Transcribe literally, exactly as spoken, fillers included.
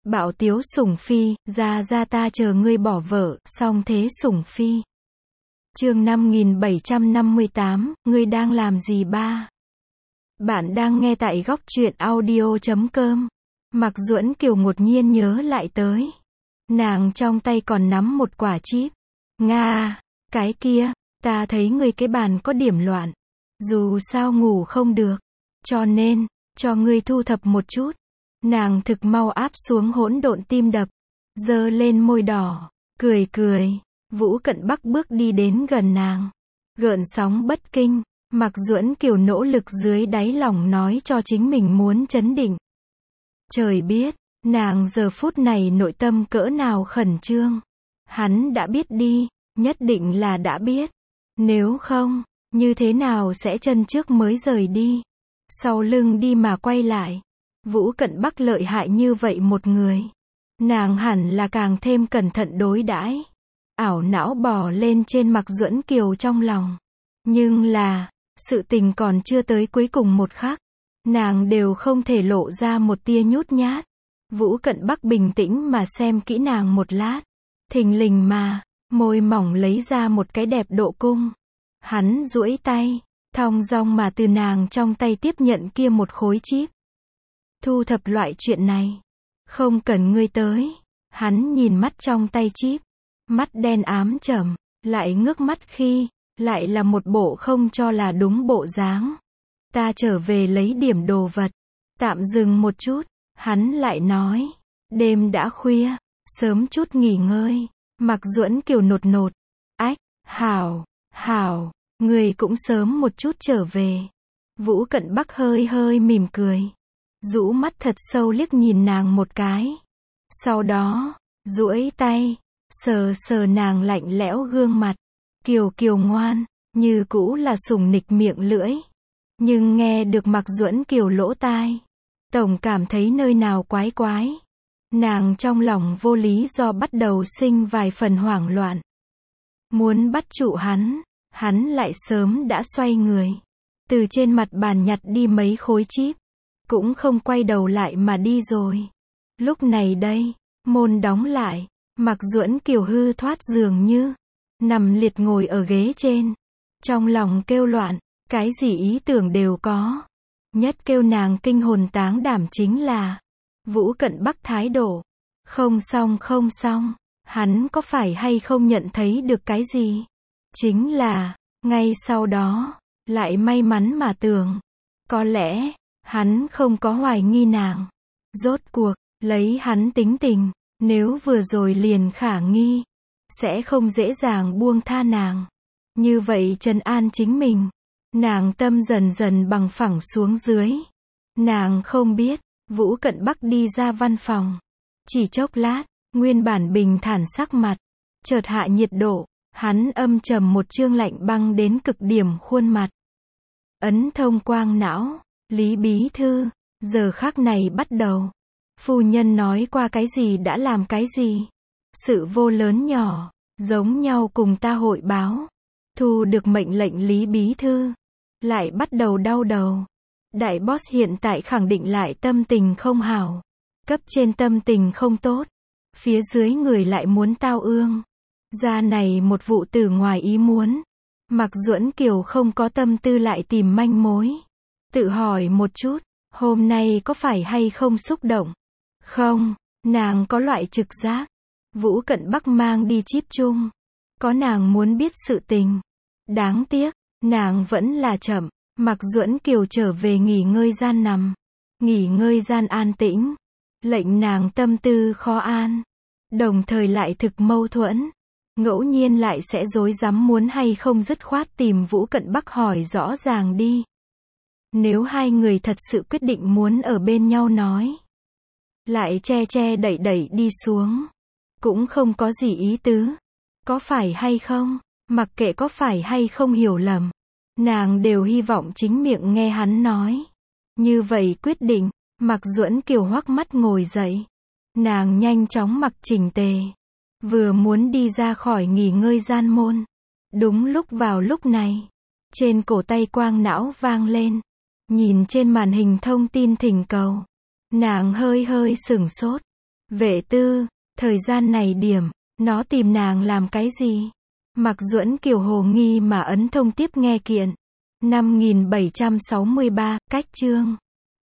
Bạo tiếu sủng phi, ra ra ta chờ ngươi bỏ vợ, song thế sủng phi. Chương năm nghìn bảy trăm năm mươi tám, ngươi đang làm gì ba? Bạn đang nghe tại góc truyện audio chấm com. Mạc Duẫn Kiều ngột nhiên nhớ lại tới. Nàng trong tay còn nắm một quả chip. Nga, cái kia, ta thấy ngươi cái bàn có điểm loạn. Dù sao ngủ không được. Cho nên, cho ngươi thu thập một chút. Nàng thực mau áp xuống hỗn độn tim đập. Giơ lên môi đỏ, cười cười. Vũ Cận Bắc bước đi đến gần nàng. Gợn sóng bất kinh. Mạc Duẫn Kiều nỗ lực dưới đáy lòng nói cho chính mình muốn trấn định. Trời biết, nàng giờ phút này nội tâm cỡ nào khẩn trương. Hắn đã biết đi, nhất định là đã biết. Nếu không, như thế nào sẽ chân trước mới rời đi. Sau lưng đi mà quay lại. Vũ Cận Bắc lợi hại như vậy một người. Nàng hẳn là càng thêm cẩn thận đối đãi. Ảo não bò lên trên Mạc Duẫn Kiều trong lòng. Nhưng là, sự tình còn chưa tới cuối cùng một khắc. Nàng đều không thể lộ ra một tia nhút nhát. Vũ Cận Bắc bình tĩnh mà xem kỹ nàng một lát. Thình lình mà, môi mỏng lấy ra một cái đẹp độ cung. Hắn duỗi tay, thong dong mà từ nàng trong tay tiếp nhận kia một khối chip. Thu thập loại chuyện này. Không cần ngươi tới. Hắn nhìn mắt trong tay chip. Mắt đen ám trầm, lại ngước mắt khi, lại là một bộ không cho là đúng bộ dáng. Ta trở về lấy điểm đồ vật. Tạm dừng một chút, hắn lại nói. Đêm đã khuya, sớm chút nghỉ ngơi. Mạc Duẫn Kiều nột nột. Ách, hảo, hảo, người cũng sớm một chút trở về. Vũ Cận Bắc hơi hơi mỉm cười. Rũ mắt thật sâu liếc nhìn nàng một cái. Sau đó, duỗi tay, sờ sờ nàng lạnh lẽo gương mặt. Kiều Kiều ngoan, như cũ là sủng nịch miệng lưỡi. Nhưng nghe được Mạc Duẫn Kiều lỗ tai. Tổng cảm thấy nơi nào quái quái. Nàng trong lòng vô lý do bắt đầu sinh vài phần hoảng loạn. Muốn bắt trụ hắn, hắn lại sớm đã xoay người. Từ trên mặt bàn nhặt đi mấy khối chip. Cũng không quay đầu lại mà đi rồi. Lúc này đây, môn đóng lại. Mạc Duẫn Kiều hư thoát dường như. Nằm liệt ngồi ở ghế trên. Trong lòng kêu loạn. Cái gì ý tưởng đều có. Nhất kêu nàng kinh hồn táng đảm chính là Vũ Cận Bắc thái độ. Không xong không xong. Hắn có phải hay không nhận thấy được cái gì? Chính là, ngay sau đó, lại may mắn mà tưởng. Có lẽ, hắn không có hoài nghi nàng. Rốt cuộc, lấy hắn tính tình, nếu vừa rồi liền khả nghi, sẽ không dễ dàng buông tha nàng. Như vậy trấn an chính mình. Nàng tâm dần dần bằng phẳng xuống dưới. Nàng không biết, Vũ Cận Bắc đi ra văn phòng. Chỉ chốc lát, nguyên bản bình thản sắc mặt, chợt hạ nhiệt độ, hắn âm trầm một chương lạnh băng đến cực điểm khuôn mặt. Ấn thông quang não, Lý bí thư, giờ khắc này bắt đầu. Phu nhân nói qua cái gì đã làm cái gì. Sự vô lớn nhỏ, giống nhau cùng ta hội báo. Thu được mệnh lệnh Lý bí thư. Lại bắt đầu đau đầu. Đại boss hiện tại khẳng định lại tâm tình không hảo. Cấp trên tâm tình không tốt. Phía dưới người lại muốn tao ương. Ra này một vụ từ ngoài ý muốn. Mạc Duẫn Kiều không có tâm tư lại tìm manh mối. Tự hỏi một chút, hôm nay có phải hay không xúc động? Không, nàng có loại trực giác. Vũ Cận Bắc mang đi chip chung. Có nàng muốn biết sự tình. Đáng tiếc, nàng vẫn là chậm. Mạc Duẫn Kiều trở về nghỉ ngơi gian nằm. Nghỉ ngơi gian an tĩnh. Lệnh nàng tâm tư khó an. Đồng thời lại thực mâu thuẫn. Ngẫu nhiên lại sẽ rối rắm muốn hay không dứt khoát tìm Vũ Cận Bắc hỏi rõ ràng đi. Nếu hai người thật sự quyết định muốn ở bên nhau nói. Lại che che đẩy đẩy đi xuống. Cũng không có gì ý tứ. Có phải hay không? Mặc kệ có phải hay không hiểu lầm. Nàng đều hy vọng chính miệng nghe hắn nói. Như vậy quyết định. Mạc Duẫn Kiều hoắc mắt ngồi dậy. Nàng nhanh chóng mặc chỉnh tề. Vừa muốn đi ra khỏi nghỉ ngơi gian môn. Đúng lúc vào lúc này. Trên cổ tay quang não vang lên. Nhìn trên màn hình thông tin thỉnh cầu. Nàng hơi hơi sửng sốt. Vệ tư, thời gian này điểm, nó tìm nàng làm cái gì? Mạc Duẫn Kiều hồ nghi mà ấn thông tiếp nghe kiện. năm nghìn bảy trăm sáu mươi ba, cách chương.